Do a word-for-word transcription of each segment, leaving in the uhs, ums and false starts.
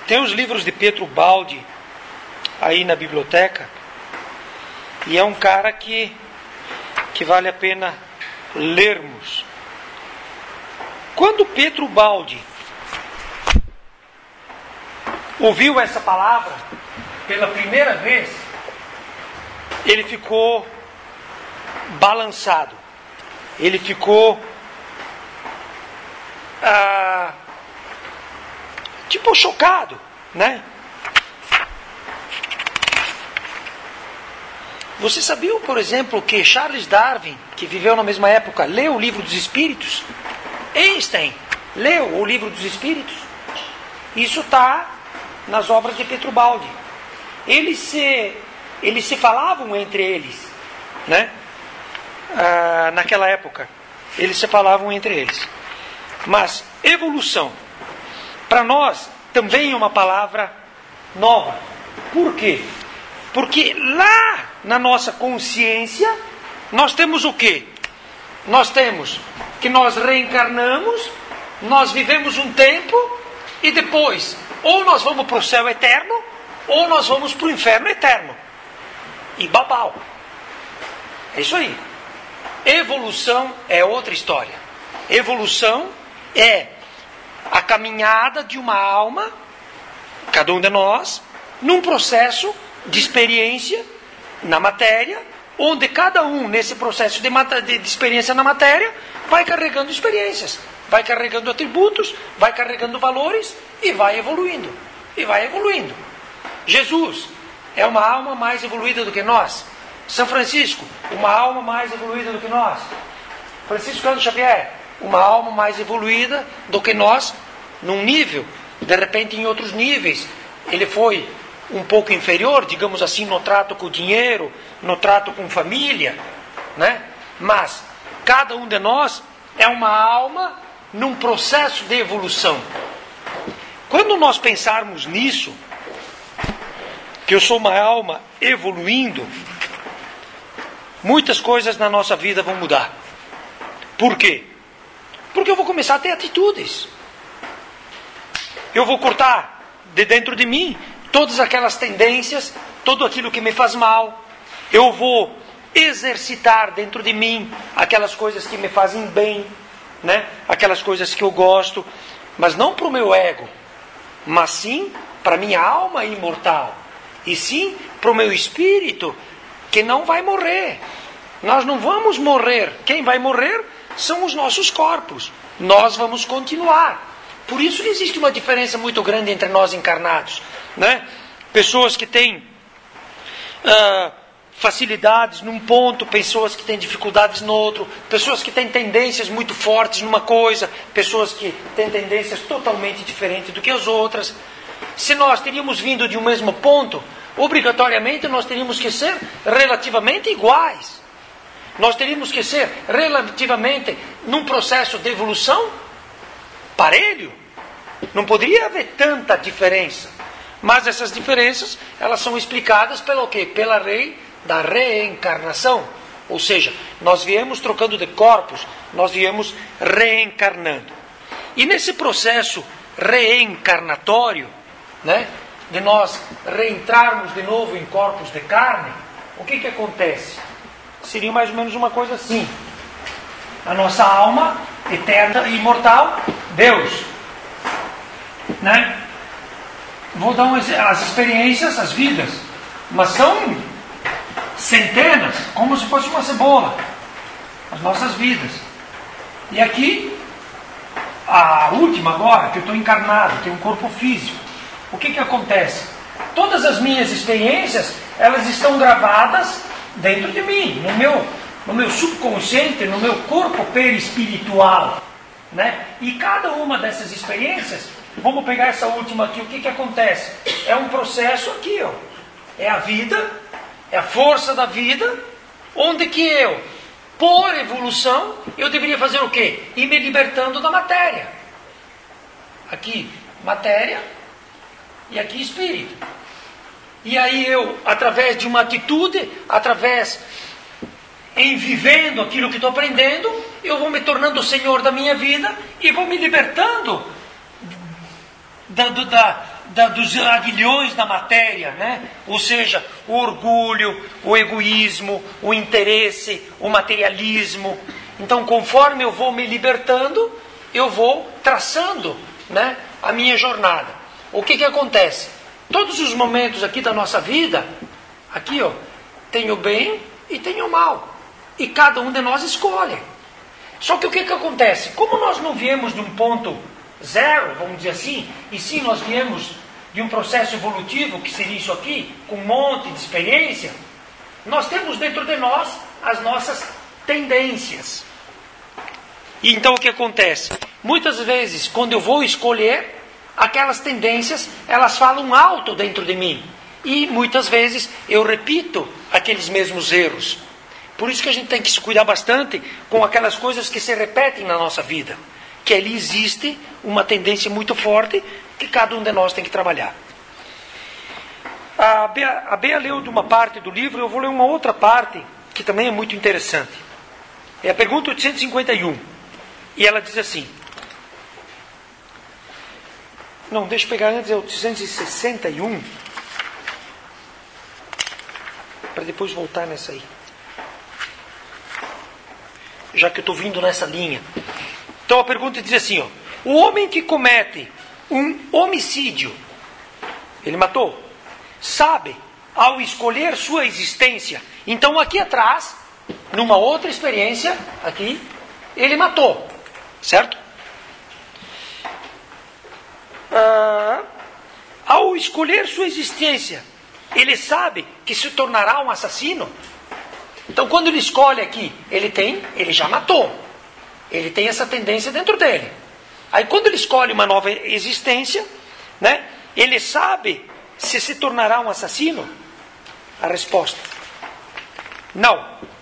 Tem os livros de Pietro Baldi aí na biblioteca, e é um cara que, que vale a pena lermos. Quando Pietro Baldi ouviu essa palavra pela primeira vez, ele ficou balançado, ele ficou ah, tipo chocado, né? Você sabia, por exemplo, que Charles Darwin, que viveu na mesma época, leu o Livro dos Espíritos? Einstein leu o Livro dos Espíritos? Isso está nas obras de Pietro Baldi. Eles se, eles se falavam entre eles, né? Ah, naquela época, eles se falavam entre eles. Mas evolução, para nós, também é uma palavra nova. Por quê? Porque lá na nossa consciência, nós temos o quê? Nós temos que nós reencarnamos, nós vivemos um tempo e depois, ou nós vamos para o céu eterno, ou nós vamos para o inferno eterno. E babau. É isso aí. Evolução é outra história. Evolução é a caminhada de uma alma, cada um de nós, num processo de experiência na matéria, onde cada um, nesse processo de, de, de experiência na matéria, vai carregando experiências, vai carregando atributos, vai carregando valores e vai evoluindo. E vai evoluindo. Jesus é uma alma mais evoluída do que nós. São Francisco, uma alma mais evoluída do que nós. Francisco Cândido Xavier, uma alma mais evoluída do que nós, num nível. De repente, em outros níveis, ele foi um pouco inferior, digamos assim, no trato com o dinheiro, no trato com família, né? Mas cada um de nós é uma alma num processo de evolução. Quando nós pensarmos nisso, que eu sou uma alma evoluindo, muitas coisas na nossa vida vão mudar. Por quê? Porque eu vou começar a ter atitudes. Eu vou cortar de dentro de mim todas aquelas tendências, tudo aquilo que me faz mal. Eu vou exercitar dentro de mim aquelas coisas que me fazem bem, né? Aquelas coisas que eu gosto, mas não para o meu ego, mas sim para a minha alma imortal, e sim para o meu espírito, que não vai morrer. Nós não vamos morrer. Quem vai morrer são os nossos corpos. Nós vamos continuar. Por isso que existe uma diferença muito grande entre nós encarnados, né? Pessoas que têm uh, facilidades num ponto, pessoas que têm dificuldades no outro, pessoas que têm tendências muito fortes numa coisa, pessoas que têm tendências totalmente diferentes do que as outras. Se nós teríamos vindo de um mesmo ponto, obrigatoriamente nós teríamos que ser relativamente iguais. Nós teríamos que ser relativamente, num processo de evolução, parelho. Não poderia haver tanta diferença. Mas essas diferenças, elas são explicadas pelo quê? Pela lei da reencarnação. Ou seja, nós viemos trocando de corpos, nós viemos reencarnando. E nesse processo reencarnatório, né, de nós reentrarmos de novo em corpos de carne, o que que acontece? Seria mais ou menos uma coisa assim. A nossa alma eterna e imortal, Deus, né? Vou dar um, as experiências, as vidas, mas são centenas, como se fosse uma cebola, as nossas vidas. E aqui, a última agora, que eu estou encarnado, tenho um corpo físico. O que que acontece? Todas as minhas experiências, elas estão gravadas dentro de mim, no meu, no meu subconsciente, no meu corpo perispiritual, né? E cada uma dessas experiências, vamos pegar essa última aqui, o que que acontece? É um processo aqui, ó. É a vida, é a força da vida, onde que eu, por evolução, eu deveria fazer o quê? Ir me libertando da matéria. Aqui, matéria, e aqui, espírito. E aí eu, através de uma atitude, através, em vivendo aquilo que estou aprendendo, eu vou me tornando o senhor da minha vida e vou me libertando da, da, da, dos aguilhões da matéria, né? Ou seja, o orgulho, o egoísmo, o interesse, o materialismo. Então, conforme eu vou me libertando, eu vou traçando, né, a minha jornada. O que que acontece? Todos os momentos aqui da nossa vida, aqui, ó, tem o bem e tem o mal. E cada um de nós escolhe. Só que o que que acontece? Como nós não viemos de um ponto zero, vamos dizer assim, e sim nós viemos de um processo evolutivo, que seria isso aqui, com um monte de experiência, nós temos dentro de nós as nossas tendências. E então o que acontece? Muitas vezes, quando eu vou escolher, aquelas tendências, elas falam alto dentro de mim. E muitas vezes eu repito aqueles mesmos erros. Por isso que a gente tem que se cuidar bastante com aquelas coisas que se repetem na nossa vida. Que ali existe uma tendência muito forte que cada um de nós tem que trabalhar. A Bea, a Bea leu de uma parte do livro, eu vou ler uma outra parte que também é muito interessante. É a pergunta oitocentos e cinquenta e um. E ela diz assim... Não, deixa eu pegar antes, é oitocentos e sessenta e um. Para depois voltar nessa aí. Já que eu estou vindo nessa linha. Então a pergunta diz assim, ó, o homem que comete um homicídio, ele matou, sabe, ao escolher sua existência. Então aqui atrás, numa outra experiência, aqui, ele matou, certo? Ah, ao escolher sua existência, ele sabe que se tornará um assassino. Então quando ele escolhe aqui, ele tem, ele já matou. Ele tem essa tendência dentro dele. Aí quando ele escolhe uma nova existência, né, ele sabe se se tornará um assassino? A resposta: não.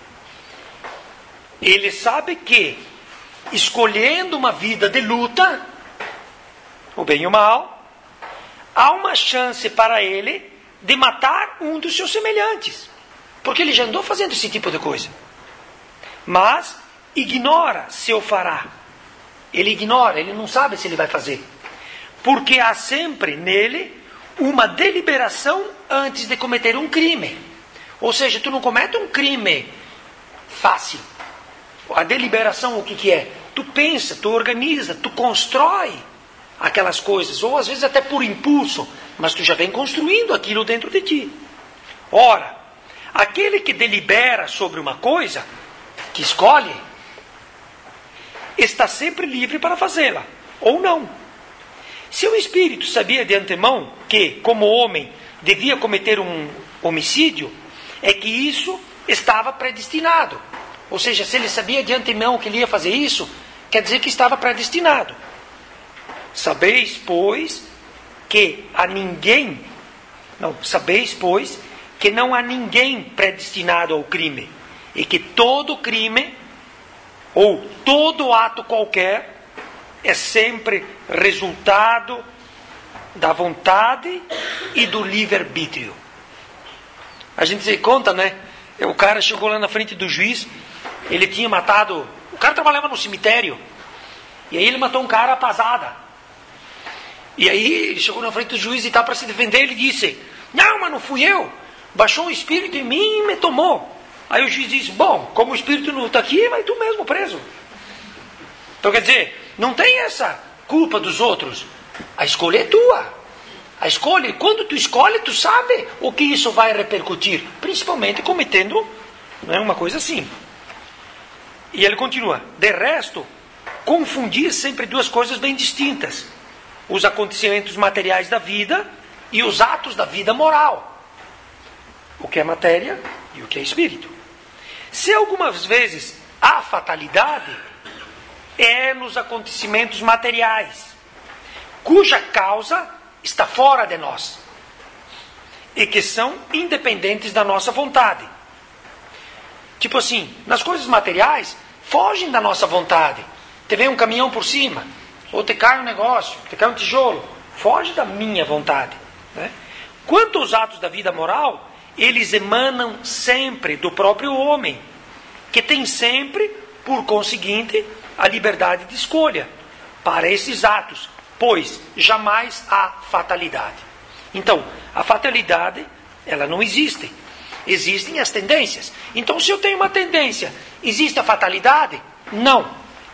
Ele sabe que, escolhendo uma vida de luta, o bem e o mal, há uma chance para ele de matar um dos seus semelhantes. Porque ele já andou fazendo esse tipo de coisa. Mas ignora se o fará. Ele ignora, ele não sabe se ele vai fazer. Porque há sempre nele uma deliberação antes de cometer um crime. Ou seja, tu não comete um crime fácil. A deliberação, o que que é? Tu pensa, tu organiza, tu constrói aquelas coisas. Ou às vezes até por impulso. Mas tu já vem construindo aquilo dentro de ti. Ora, aquele que delibera sobre uma coisa, que escolhe, está sempre livre para fazê-la, ou não. Se o espírito sabia de antemão que, como homem, devia cometer um homicídio, é que isso estava predestinado. Ou seja, se ele sabia de antemão que ele ia fazer isso, quer dizer que estava predestinado. Sabeis, pois, que a ninguém, não, sabeis, pois, que não há ninguém predestinado ao crime, e que todo crime, ou todo ato qualquer, é sempre resultado da vontade e do livre-arbítrio. A gente se conta, né? O cara chegou lá na frente do juiz, ele tinha matado... O cara trabalhava no cemitério, e aí ele matou um cara a pasada. E aí ele chegou na frente do juiz e estava para se defender, ele disse, não, mas não fui eu, baixou um espírito em mim e me tomou. Aí o juiz disse, bom, como o espírito não está aqui, vai tu mesmo preso. Então quer dizer, não tem essa culpa dos outros. A escolha é tua. A escolha, quando tu escolhe, tu sabe o que isso vai repercutir. Principalmente cometendo, não é, uma coisa assim. E ele continua, de resto, confundir sempre duas coisas bem distintas. Os acontecimentos materiais da vida e os atos da vida moral. O que é matéria e o que é espírito. Se algumas vezes há fatalidade, é nos acontecimentos materiais, cuja causa está fora de nós, e que são independentes da nossa vontade. Tipo assim, nas coisas materiais, fogem da nossa vontade. Te vem um caminhão por cima, ou te cai um negócio, te cai um tijolo, foge da minha vontade, né? Quanto aos atos da vida moral, eles emanam sempre do próprio homem, que tem sempre, por conseguinte, a liberdade de escolha para esses atos, pois jamais há fatalidade. Então, a fatalidade, ela não existe. Existem as tendências. Então, se eu tenho uma tendência, existe a fatalidade? Não.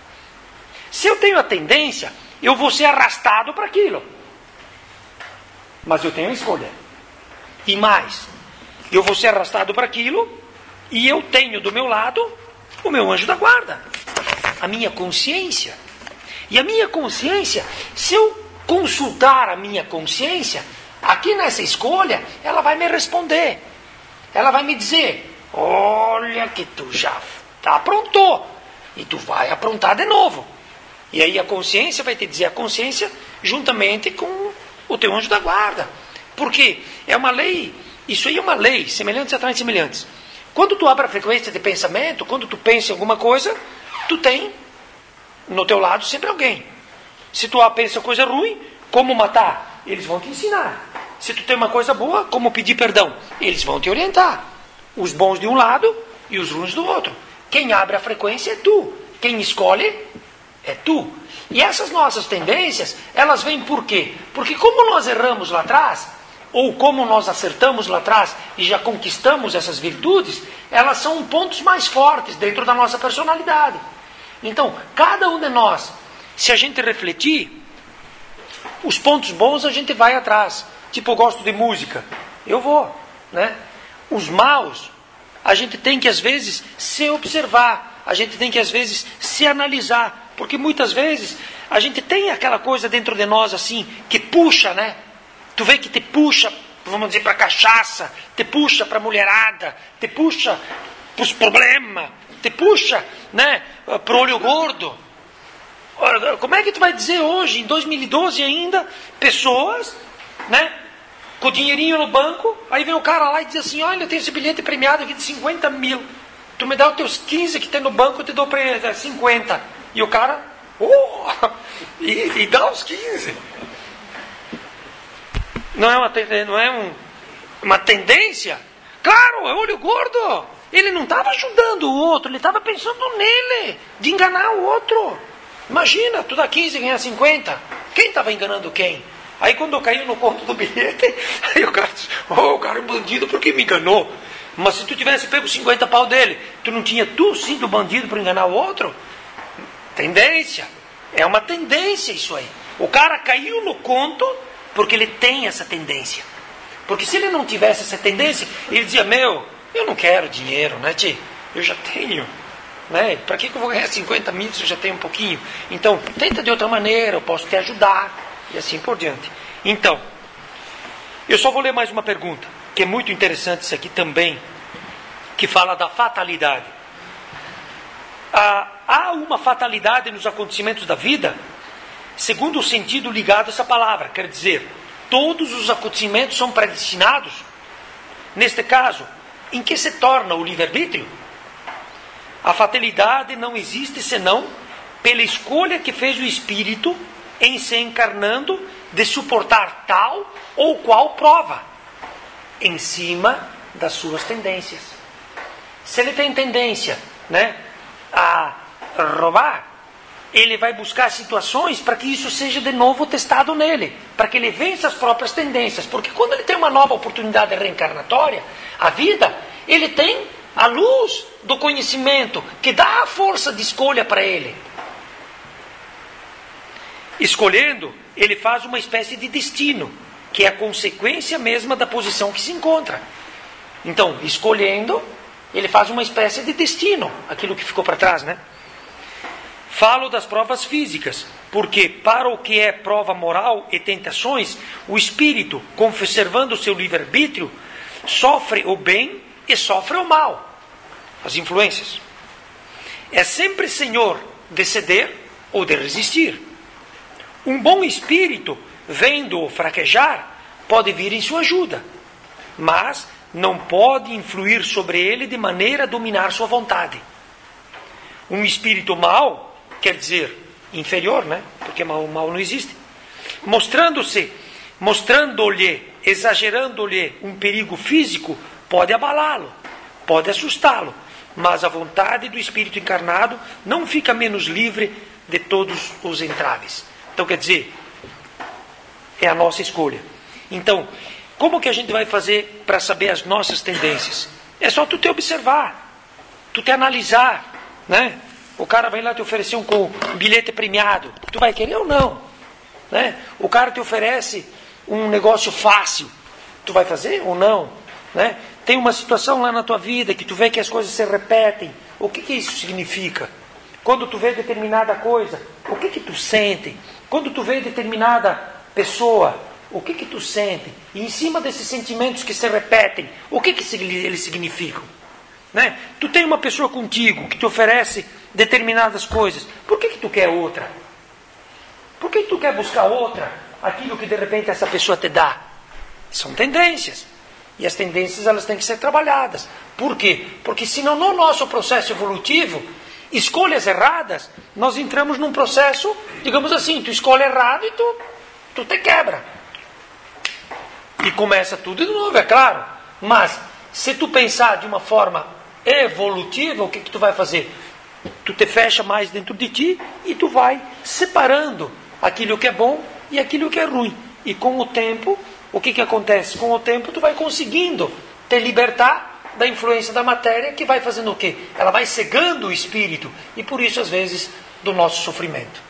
Se eu tenho a tendência, eu vou ser arrastado para aquilo. Mas eu tenho a escolha. E mais, eu vou ser arrastado para aquilo e eu tenho do meu lado o meu anjo da guarda. A minha consciência. E a minha consciência, se eu consultar a minha consciência, aqui nessa escolha, ela vai me responder. Ela vai me dizer, olha que tu já aprontou. E tu vai aprontar de novo. E aí a consciência vai te dizer a consciência juntamente com o teu anjo da guarda. Porque é uma lei, isso aí é uma lei, semelhantes atraem semelhantes. Quando tu abre a frequência de pensamento, quando tu pensa em alguma coisa, tu tem no teu lado sempre alguém. Se tu pensa coisa ruim, como matar? Eles vão te ensinar. Se tu tem uma coisa boa, como pedir perdão? Eles vão te orientar. Os bons de um lado e os ruins do outro. Quem abre a frequência é tu. Quem escolhe é tu. E essas nossas tendências, elas vêm por quê? Porque como nós erramos lá atrás, ou como nós acertamos lá atrás e já conquistamos essas virtudes, elas são pontos mais fortes dentro da nossa personalidade. Então, cada um de nós, se a gente refletir, os pontos bons a gente vai atrás. Tipo, eu gosto de música, eu vou, né? Os maus, a gente tem que às vezes se observar, a gente tem que às vezes se analisar, porque muitas vezes a gente tem aquela coisa dentro de nós assim, que puxa, né? Tu vê que te puxa, vamos dizer, para cachaça, te puxa para mulherada, te puxa para os problemas, te puxa, né, para o olho gordo. Ora, como é que tu vai dizer hoje, em dois mil e doze ainda, pessoas, né, com dinheirinho no banco, aí vem o cara lá e diz assim, olha, eu tenho esse bilhete premiado aqui de cinquenta mil, tu me dá os teus quinze que tem no banco, eu te dou cinquenta. E o cara, oh, e, e dá os quinze. Não é, uma, não é um, uma tendência? Claro, é olho gordo. Ele não estava ajudando o outro, ele estava pensando nele, de enganar o outro. Imagina, tu dá quinze e ganha cinquenta. Quem estava enganando quem? Aí quando eu caí no conto do bilhete, aí o cara disse, oh, o cara é um bandido porque me enganou. Mas se tu tivesse pego cinquenta pau dele, tu não tinha tu sido bandido por enganar o outro? Tendência. É uma tendência isso aí. O cara caiu no conto porque ele tem essa tendência. Porque se ele não tivesse essa tendência, ele dizia, meu, eu não quero dinheiro, né, tio? Eu já tenho. Né? Para que eu vou ganhar cinquenta mil se eu já tenho um pouquinho? Então, tenta de outra maneira, eu posso te ajudar. E assim por diante. Então, eu só vou ler mais uma pergunta, que é muito interessante isso aqui também, que fala da fatalidade. Ah, há uma fatalidade nos acontecimentos da vida, segundo o sentido ligado a essa palavra. Quer dizer, todos os acontecimentos são predestinados? Neste caso, em que se torna o livre-arbítrio? A fatalidade não existe senão pela escolha que fez o espírito em se encarnando de suportar tal ou qual prova, em cima das suas tendências. Se ele tem tendência, né, a roubar, ele vai buscar situações para que isso seja de novo testado nele, para que ele vença as próprias tendências, porque quando ele tem uma nova oportunidade reencarnatória, a vida, ele tem a luz do conhecimento, que dá a força de escolha para ele. Escolhendo, ele faz uma espécie de destino, que é a consequência mesma da posição que se encontra. Então, escolhendo, ele faz uma espécie de destino, aquilo que ficou para trás, né? Falo das provas físicas, porque para o que é prova moral e tentações, o espírito, conservando o seu livre-arbítrio, sofre o bem e sofre o mal, as influências. É sempre senhor de ceder ou de resistir. Um bom espírito, vendo-o fraquejar, pode vir em sua ajuda, mas não pode influir sobre ele de maneira a dominar sua vontade. Um espírito mau, quer dizer, inferior, né? Porque mal, mal não existe, mostrando-se, mostrando-lhe, exagerando-lhe um perigo físico, pode abalá-lo, pode assustá-lo, mas a vontade do espírito encarnado não fica menos livre de todos os entraves. Então, quer dizer, É a nossa escolha. Então, como que a gente vai fazer para saber as nossas tendências? É só tu te observar, tu te analisar, né? O cara vai lá te oferecer um, um bilhete premiado, tu vai querer ou não? Né? O cara te oferece um negócio fácil, tu vai fazer ou não? Né? Tem uma situação lá na tua vida que tu vê que as coisas se repetem, o que que isso significa? Quando tu vê determinada coisa, o que que tu sente? Quando tu vê determinada pessoa, o que que tu sente? E em cima desses sentimentos que se repetem, o que que eles significam? Né? Tu tem uma pessoa contigo que te oferece determinadas coisas, por que que tu quer outra? Por que tu quer buscar outra? Aquilo que de repente essa pessoa te dá. São tendências. E as tendências elas têm que ser trabalhadas. Por quê? Porque senão no nosso processo evolutivo, escolhas erradas, nós entramos num processo, digamos assim, tu escolhe errado e tu, tu te quebra. E começa tudo de novo, é claro. Mas se tu pensar de uma forma evolutiva, o que que tu vai fazer? Tu te fecha mais dentro de ti e tu vai separando aquilo que é bom e aquilo que é ruim. E com o tempo, o que que acontece? Com o tempo tu vai conseguindo te libertar da influência da matéria, que vai fazendo o quê? Ela vai cegando o espírito e por isso às vezes do nosso sofrimento.